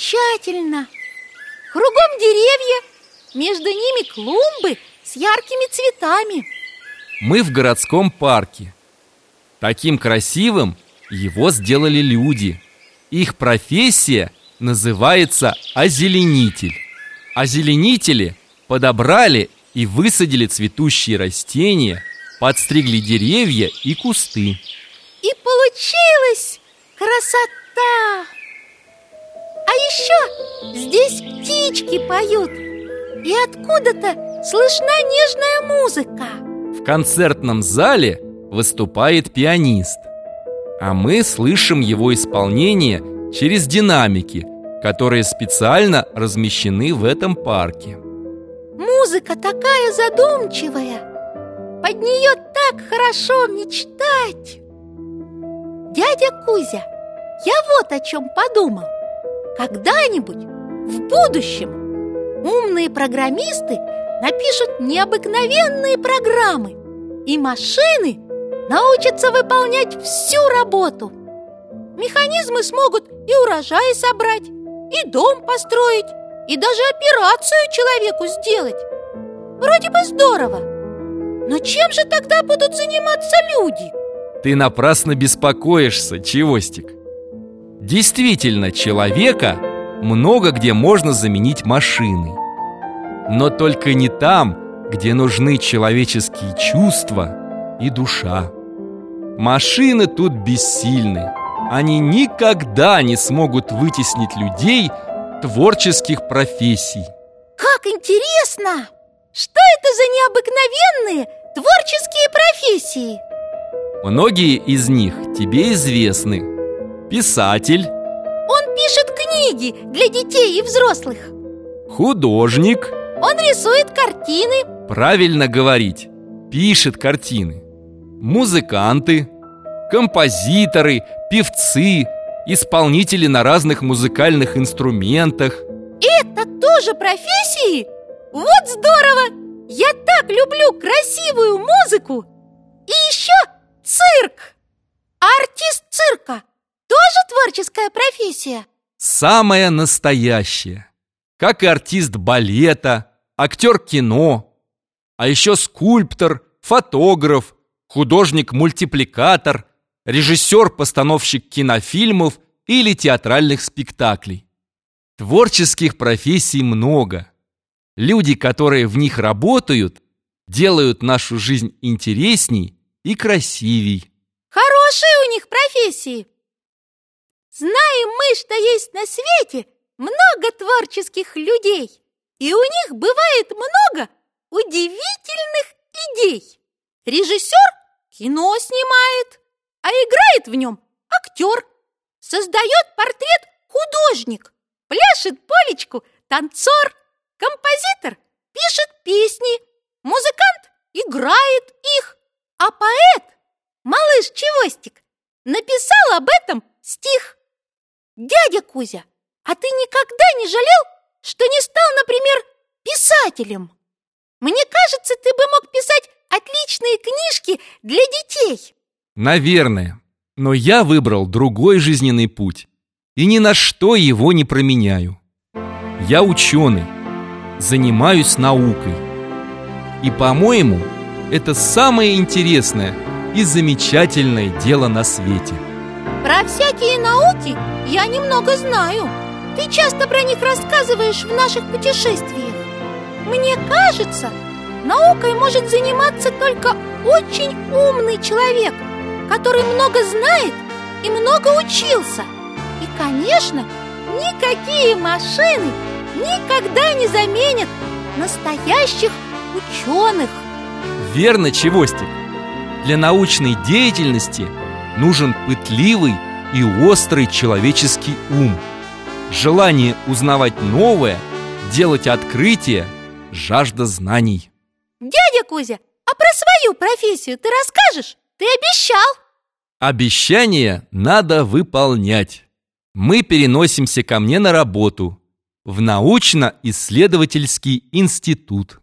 замечательно! Кругом деревья, между ними клумбы с яркими цветами. Мы в городском парке. Таким красивым его сделали люди. Их профессия называется озеленитель. Озеленители подобрали и высадили цветущие растения, подстригли деревья и кусты. И получилась красота! А еще здесь птички поют, и откуда-то слышна нежная музыка. В концертном зале выступает пианист, а мы слышим его исполнение через динамики, которые специально размещены в этом парке. Музыка такая задумчивая, под нее так хорошо мечтать. Дядя Кузя, я вот о чем подумал. Когда-нибудь в будущем умные программисты напишут необыкновенные программы, и машины научатся выполнять всю работу. Механизмы смогут и урожай собрать, и дом построить, и даже операцию человеку сделать. Вроде бы здорово. Но чем же тогда будут заниматься люди? Ты напрасно беспокоишься, Чевостик. Действительно, человека много где можно заменить машиной. Но только не там, где нужны человеческие чувства и душа. Машины тут бессильны. Они никогда не смогут вытеснить людей творческих профессий. Как интересно! Что это за необыкновенные творческие профессии? Многие из них тебе известны. Писатель. Он пишет книги для детей и взрослых. Художник. Он рисует картины. Правильно говорить, пишет картины. Музыканты, композиторы, певцы, исполнители на разных музыкальных инструментах. Это тоже профессии? Вот здорово! Я так люблю красивую музыку! И еще цирк! А артист цирка тоже творческая профессия? Самая настоящая. Как и артист балета, актер кино, а еще скульптор, фотограф, художник-мультипликатор, режиссер-постановщик кинофильмов или театральных спектаклей. Творческих профессий много. Люди, которые в них работают, делают нашу жизнь интересней и красивей. Хорошие у них профессии. Знаем мы, что есть на свете много творческих людей, и у них бывает много удивительных идей. Режиссер кино снимает, а играет в нем актер. Создает портрет художник, пляшет полечку танцор, композитор пишет песни, музыкант играет их, а поэт, малыш Чевостик, написал об этом стих. Дядя Кузя, а ты никогда не жалел, что не стал, например, писателем? Мне кажется, ты бы мог писать отличные книжки для детей. Наверное, но я выбрал другой жизненный путь и ни на что его не променяю. Я ученый, занимаюсь наукой. И, по-моему, это самое интересное и замечательное дело на свете. Про всякие науки я немного знаю. Ты часто про них рассказываешь в наших путешествиях. Мне кажется, наукой может заниматься только очень умный человек, который много знает и много учился. И, конечно, никакие машины никогда не заменят настоящих ученых. Верно, Чевостик. Для научной деятельности нужен пытливый и острый человеческий ум, желание узнавать новое, делать открытия, жажда знаний. Дядя Кузя, а про свою профессию ты расскажешь? Ты обещал. Обещания надо выполнять. Мы переносимся ко мне на работу в научно-исследовательский институт.